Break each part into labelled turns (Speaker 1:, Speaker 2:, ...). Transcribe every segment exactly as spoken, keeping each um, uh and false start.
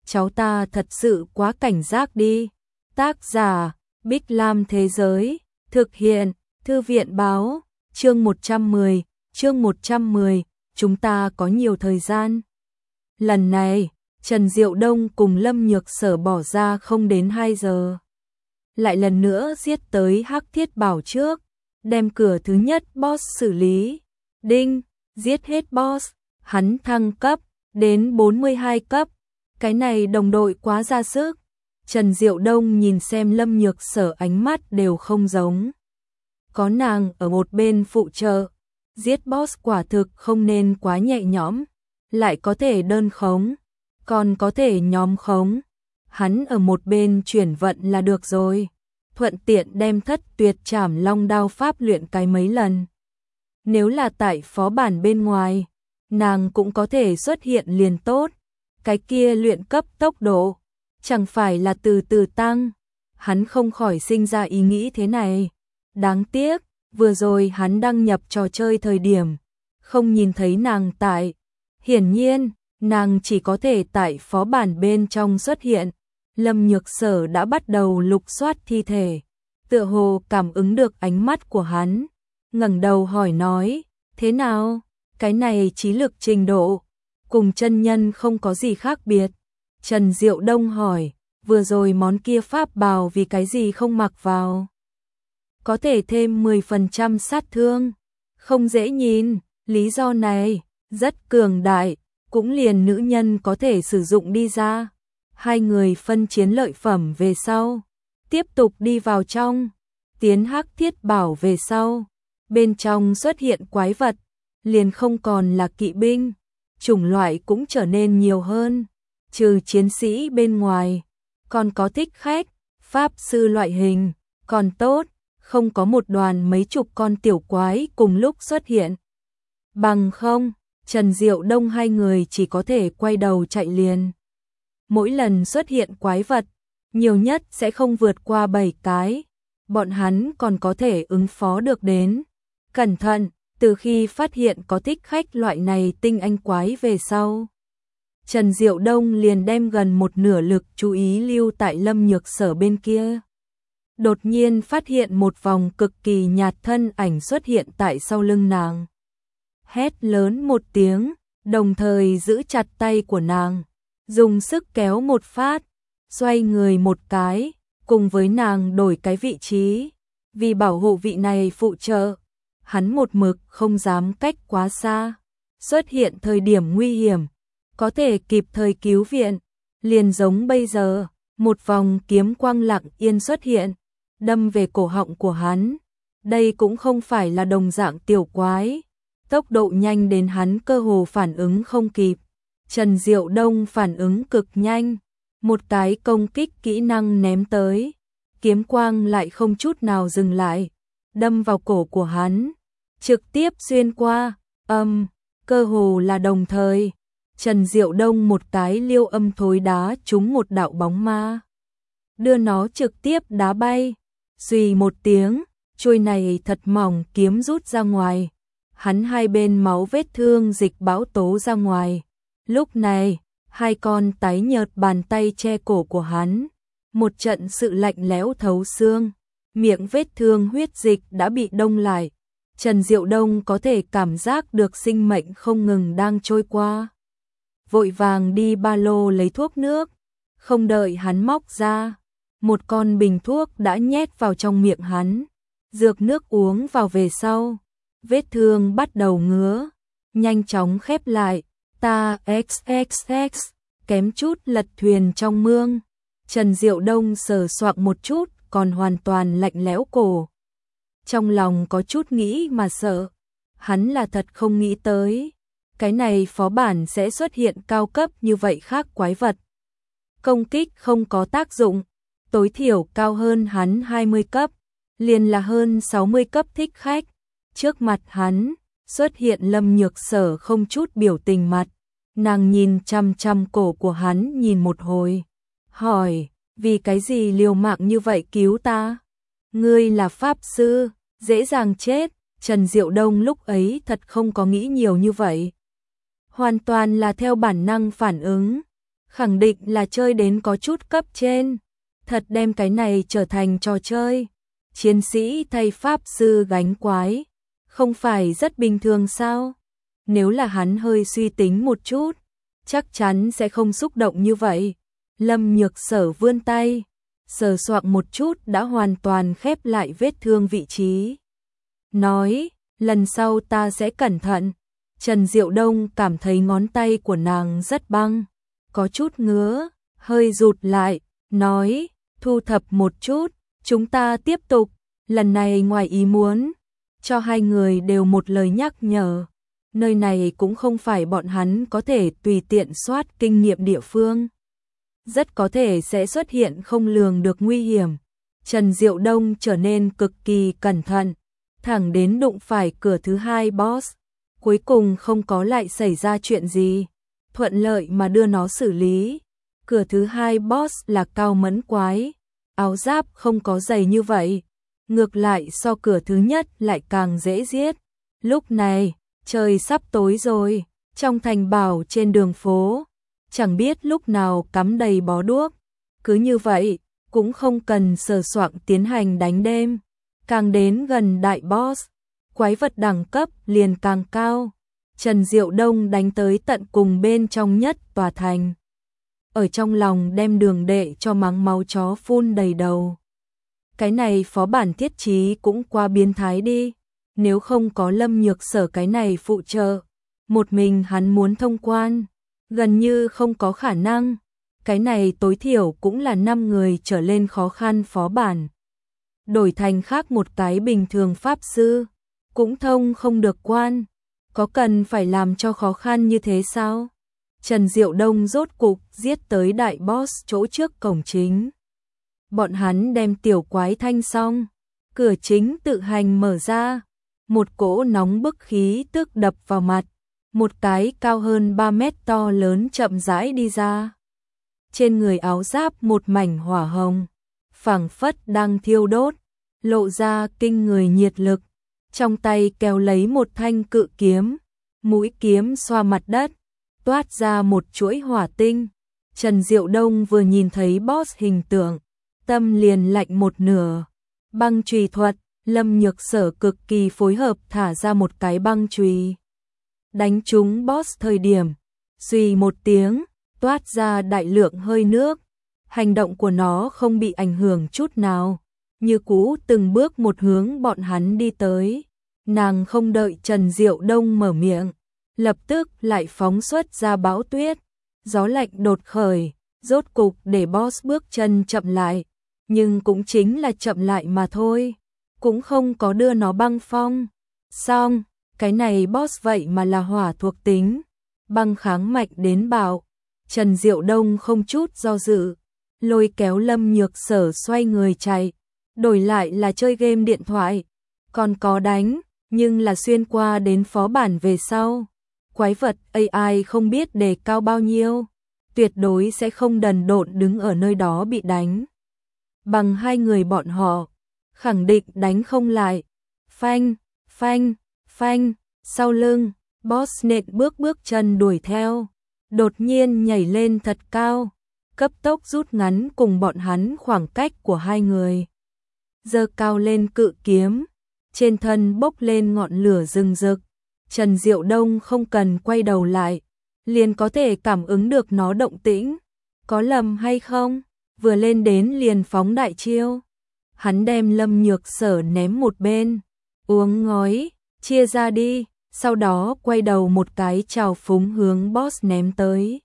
Speaker 1: cháu ta thật sự quá cảnh giác đi. Tác giả, Bích Lam Thế Giới, thực hiện, Thư viện Báo, chương một trăm mười, chương một trăm mười, chúng ta có nhiều thời gian. Lần này, Trần Diệu Đông cùng Lâm Nhược Sở bỏ ra không đến hai giờ. Lại lần nữa giết tới Hắc Thiết Bảo trước, đem cửa thứ nhất boss xử lý. Đinh, giết hết boss, hắn thăng cấp đến bốn mươi hai cấp. Cái này đồng đội quá ra sức. Trần Diệu Đông nhìn xem Lâm Nhược Sở ánh mắt đều không giống. Có nàng ở một bên phụ trợ, giết boss quả thực không nên quá nhẹ nhõm, lại có thể đơn khống, còn có thể nhóm khống. Hắn ở một bên chuyển vận là được rồi, thuận tiện đem Thất Tuyệt Trảm Long đao pháp luyện cái mấy lần. Nếu là tại phó bản bên ngoài, nàng cũng có thể xuất hiện liền tốt. Cái kia luyện cấp tốc độ, chẳng phải là từ từ tăng. Hắn không khỏi sinh ra ý nghĩ thế này. Đáng tiếc, vừa rồi hắn đăng nhập trò chơi thời điểm, không nhìn thấy nàng tại. Hiển nhiên, nàng chỉ có thể tại phó bản bên trong xuất hiện. Lâm Nhược Sở đã bắt đầu lục soát thi thể, tựa hồ cảm ứng được ánh mắt của hắn, ngẩng đầu hỏi nói, thế nào, cái này trí lực trình độ, cùng chân nhân không có gì khác biệt. Trần Diệu Đông hỏi, vừa rồi món kia pháp bào vì cái gì không mặc vào? Có thể thêm mười phần trăm sát thương, không dễ nhìn, lý do này, rất cường đại, cũng liền nữ nhân có thể sử dụng đi ra. Hai người phân chiến lợi phẩm về sau, tiếp tục đi vào trong, tiến Hắc Thiết Bảo về sau. Bên trong xuất hiện quái vật, liền không còn là kỵ binh, chủng loại cũng trở nên nhiều hơn, trừ chiến sĩ bên ngoài, còn có thích khách, pháp sư loại hình, còn tốt, không có một đoàn mấy chục con tiểu quái cùng lúc xuất hiện. Bằng không, Trần Diệu Đông hai người chỉ có thể quay đầu chạy liền. Mỗi lần xuất hiện quái vật, nhiều nhất sẽ không vượt qua bảy cái, bọn hắn còn có thể ứng phó được đến. Cẩn thận, từ khi phát hiện có thích khách loại này tinh anh quái về sau, Trần Diệu Đông liền đem gần một nửa lực chú ý lưu tại Lâm Nhược Sở bên kia. Đột nhiên phát hiện một vòng cực kỳ nhạt thân ảnh xuất hiện tại sau lưng nàng. Hét lớn một tiếng, đồng thời giữ chặt tay của nàng, dùng sức kéo một phát, xoay người một cái, cùng với nàng đổi cái vị trí. Vì bảo hộ vị này phụ trợ, hắn một mực không dám cách quá xa, xuất hiện thời điểm nguy hiểm, có thể kịp thời cứu viện. Liền giống bây giờ, một vòng kiếm quang lặng yên xuất hiện, đâm về cổ họng của hắn. Đây cũng không phải là đồng dạng tiểu quái, tốc độ nhanh đến hắn cơ hồ phản ứng không kịp. Trần Diệu Đông phản ứng cực nhanh, một cái công kích kỹ năng ném tới, kiếm quang lại không chút nào dừng lại, đâm vào cổ của hắn, trực tiếp xuyên qua, âm, um, cơ hồ là đồng thời. Trần Diệu Đông một cái liêu âm thối đá trúng một đạo bóng ma, đưa nó trực tiếp đá bay. Xùy một tiếng, chuôi này thật mỏng kiếm rút ra ngoài, hắn hai bên máu vết thương dịch bão tố ra ngoài. Lúc này, hai con tái nhợt bàn tay che cổ của hắn, một trận sự lạnh lẽo thấu xương, miệng vết thương huyết dịch đã bị đông lại. Trần Diệu Đông có thể cảm giác được sinh mệnh không ngừng đang trôi qua. Vội vàng đi ba lô lấy thuốc nước, không đợi hắn móc ra, một con bình thuốc đã nhét vào trong miệng hắn. Dược nước uống vào về sau, vết thương bắt đầu ngứa, nhanh chóng khép lại. Ta xxx, kém chút lật thuyền trong mương. Trần Diệu Đông sờ soạng một chút, còn hoàn toàn lạnh lẽo cổ. Trong lòng có chút nghĩ mà sợ, hắn là thật không nghĩ tới, cái này phó bản sẽ xuất hiện cao cấp như vậy khác quái vật. Công kích không có tác dụng, tối thiểu cao hơn hắn hai mươi cấp, liền là hơn sáu mươi cấp thích khách. Trước mặt hắn, xuất hiện Lâm Nhược Sở không chút biểu tình mặt, nàng nhìn chăm chăm cổ của hắn nhìn một hồi, hỏi, vì cái gì liều mạng như vậy cứu ta? Ngươi là pháp sư, dễ dàng chết. Trần Diệu Đông lúc ấy thật không có nghĩ nhiều như vậy, hoàn toàn là theo bản năng phản ứng, khẳng định là chơi đến có chút cấp trên, thật đem cái này trở thành trò chơi. Chiến sĩ thay pháp sư gánh quái, không phải rất bình thường sao? Nếu là hắn hơi suy tính một chút, chắc chắn sẽ không xúc động như vậy. Lâm Nhược Sở vươn tay, sờ soạng một chút đã hoàn toàn khép lại vết thương vị trí. Nói, lần sau ta sẽ cẩn thận. Trần Diệu Đông cảm thấy ngón tay của nàng rất băng, có chút ngứa, hơi rụt lại, nói, thu thập một chút, chúng ta tiếp tục. Lần này ngoài ý muốn, cho hai người đều một lời nhắc nhở. Nơi này cũng không phải bọn hắn có thể tùy tiện soát kinh nghiệm địa phương. Rất có thể sẽ xuất hiện không lường được nguy hiểm. Trần Diệu Đông trở nên cực kỳ cẩn thận, thẳng đến đụng phải cửa thứ hai boss. Cuối cùng không có lại xảy ra chuyện gì, thuận lợi mà đưa nó xử lý. Cửa thứ hai boss là cao mẫn quái, áo giáp không có dày như vậy. Ngược lại so cửa thứ nhất lại càng dễ giết. Lúc này, trời sắp tối rồi, trong thành bảo trên đường phố, chẳng biết lúc nào cắm đầy bó đuốc. Cứ như vậy, cũng không cần sờ soạng tiến hành đánh đêm. Càng đến gần đại boss, quái vật đẳng cấp liền càng cao. Trần Diệu Đông đánh tới tận cùng bên trong nhất tòa thành. Ở trong lòng đem đường đệ cho mắng máu chó phun đầy đầu. Cái này phó bản thiết trí cũng quá biến thái đi. Nếu không có Lâm Nhược Sở cái này phụ trợ, một mình hắn muốn thông quan, gần như không có khả năng. Cái này tối thiểu cũng là năm người trở lên khó khăn phó bản. Đổi thành khác một cái bình thường pháp sư, cũng thông không được quan. Có cần phải làm cho khó khăn như thế sao? Trần Diệu Đông rốt cục giết tới đại boss chỗ trước cổng chính. Bọn hắn đem tiểu quái thanh xong, cửa chính tự hành mở ra, một cỗ nóng bức khí tức đập vào mặt, một cái cao hơn ba mét to lớn chậm rãi đi ra. Trên người áo giáp một mảnh hỏa hồng, phảng phất đang thiêu đốt, lộ ra kinh người nhiệt lực, trong tay kéo lấy một thanh cự kiếm, mũi kiếm xoa mặt đất, toát ra một chuỗi hỏa tinh. Trần Diệu Đông vừa nhìn thấy boss hình tượng, tâm liền lạnh một nửa. Băng chùy thuật, Lâm Nhược Sở cực kỳ phối hợp thả ra một cái băng chùy, đánh trúng boss thời điểm, suy một tiếng, toát ra đại lượng hơi nước. Hành động của nó không bị ảnh hưởng chút nào, như cũ từng bước một hướng bọn hắn đi tới. Nàng không đợi Trần Diệu Đông mở miệng, lập tức lại phóng xuất ra bão tuyết, gió lạnh đột khởi, rốt cục để boss bước chân chậm lại, nhưng cũng chính là chậm lại mà thôi, cũng không có đưa nó băng phong. Xong, cái này boss vậy mà là hỏa thuộc tính, băng kháng mạnh đến bạo. Trần Diệu Đông không chút do dự, lôi kéo Lâm Nhược Sở xoay người chạy, đổi lại là chơi game điện thoại, còn có đánh, nhưng là xuyên qua đến phó bản về sau. Quái vật a i không biết đề cao bao nhiêu, tuyệt đối sẽ không đần độn đứng ở nơi đó bị đánh. Bằng hai người bọn họ, khẳng định đánh không lại. Phanh, phanh, phanh, sau lưng, boss nện bước bước chân đuổi theo, đột nhiên nhảy lên thật cao, cấp tốc rút ngắn cùng bọn hắn khoảng cách của hai người. Giơ cao lên cự kiếm, trên thân bốc lên ngọn lửa rừng rực. Trần Diệu Đông không cần quay đầu lại, liền có thể cảm ứng được nó động tĩnh. Có lầm hay không? Vừa lên đến liền phóng đại chiêu. Hắn đem Lâm Nhược Sở ném một bên, uống ngói, chia ra đi, sau đó quay đầu một cái trào phúng hướng boss ném tới.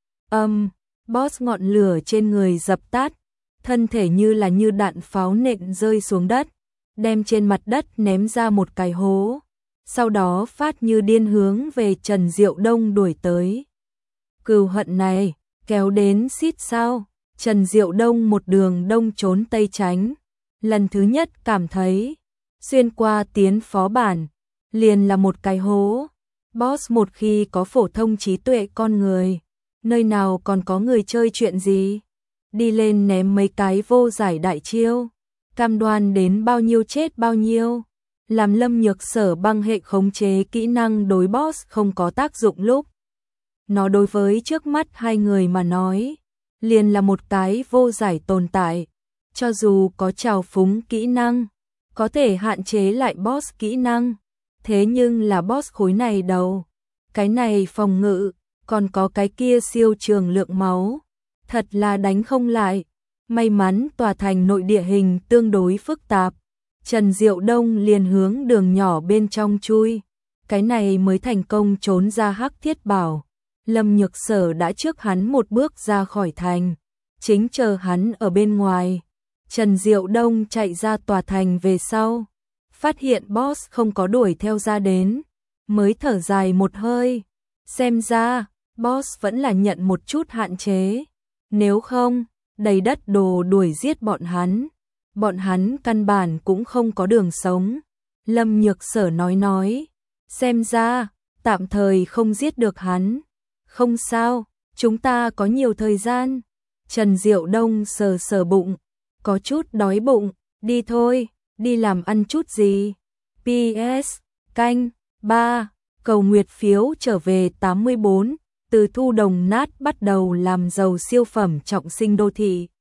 Speaker 1: Âm, um, boss ngọn lửa trên người dập tắt, thân thể như là như đạn pháo nện rơi xuống đất, đem trên mặt đất ném ra một cái hố. Sau đó phát như điên hướng về Trần Diệu Đông đuổi tới. Cừu hận này, kéo đến xít sao, Trần Diệu Đông một đường đông trốn tây tránh. Lần thứ nhất cảm thấy, xuyên qua tiến phó bản, liền là một cái hố. Boss một khi có phổ thông trí tuệ con người, nơi nào còn có người chơi chuyện gì. Đi lên ném mấy cái vô giải đại chiêu, cam đoan đến bao nhiêu chết bao nhiêu. Làm Lâm Nhược Sở băng hệ khống chế kỹ năng đối boss không có tác dụng lúc Nó đối với trước mắt hai người mà nói, liền là một cái vô giải tồn tại. Cho dù có trào phúng kỹ năng, có thể hạn chế lại boss kỹ năng, thế nhưng là boss khối này đâu. Cái này phòng ngự, còn có cái kia siêu trường lượng máu, thật là đánh không lại. May mắn tòa thành nội địa hình tương đối phức tạp, Trần Diệu Đông liền hướng đường nhỏ bên trong chui, cái này mới thành công trốn ra Hắc Thiết Bảo. Lâm Nhược Sở đã trước hắn một bước ra khỏi thành, chính chờ hắn ở bên ngoài. Trần Diệu Đông chạy ra tòa thành về sau, phát hiện boss không có đuổi theo ra đến, mới thở dài một hơi. Xem ra, boss vẫn là nhận một chút hạn chế. Nếu không, đầy đất đồ đuổi giết bọn hắn. Bọn hắn căn bản cũng không có đường sống. Lâm Nhược Sở nói nói. Xem ra, tạm thời không giết được hắn. Không sao, chúng ta có nhiều thời gian. Trần Diệu Đông sờ sờ bụng. Có chút đói bụng, đi thôi, đi làm ăn chút gì. pê ét, canh, ba, cầu nguyệt phiếu trở về tám mươi bốn, từ thu đồng nát bắt đầu làm giàu siêu phẩm trọng sinh đô thị.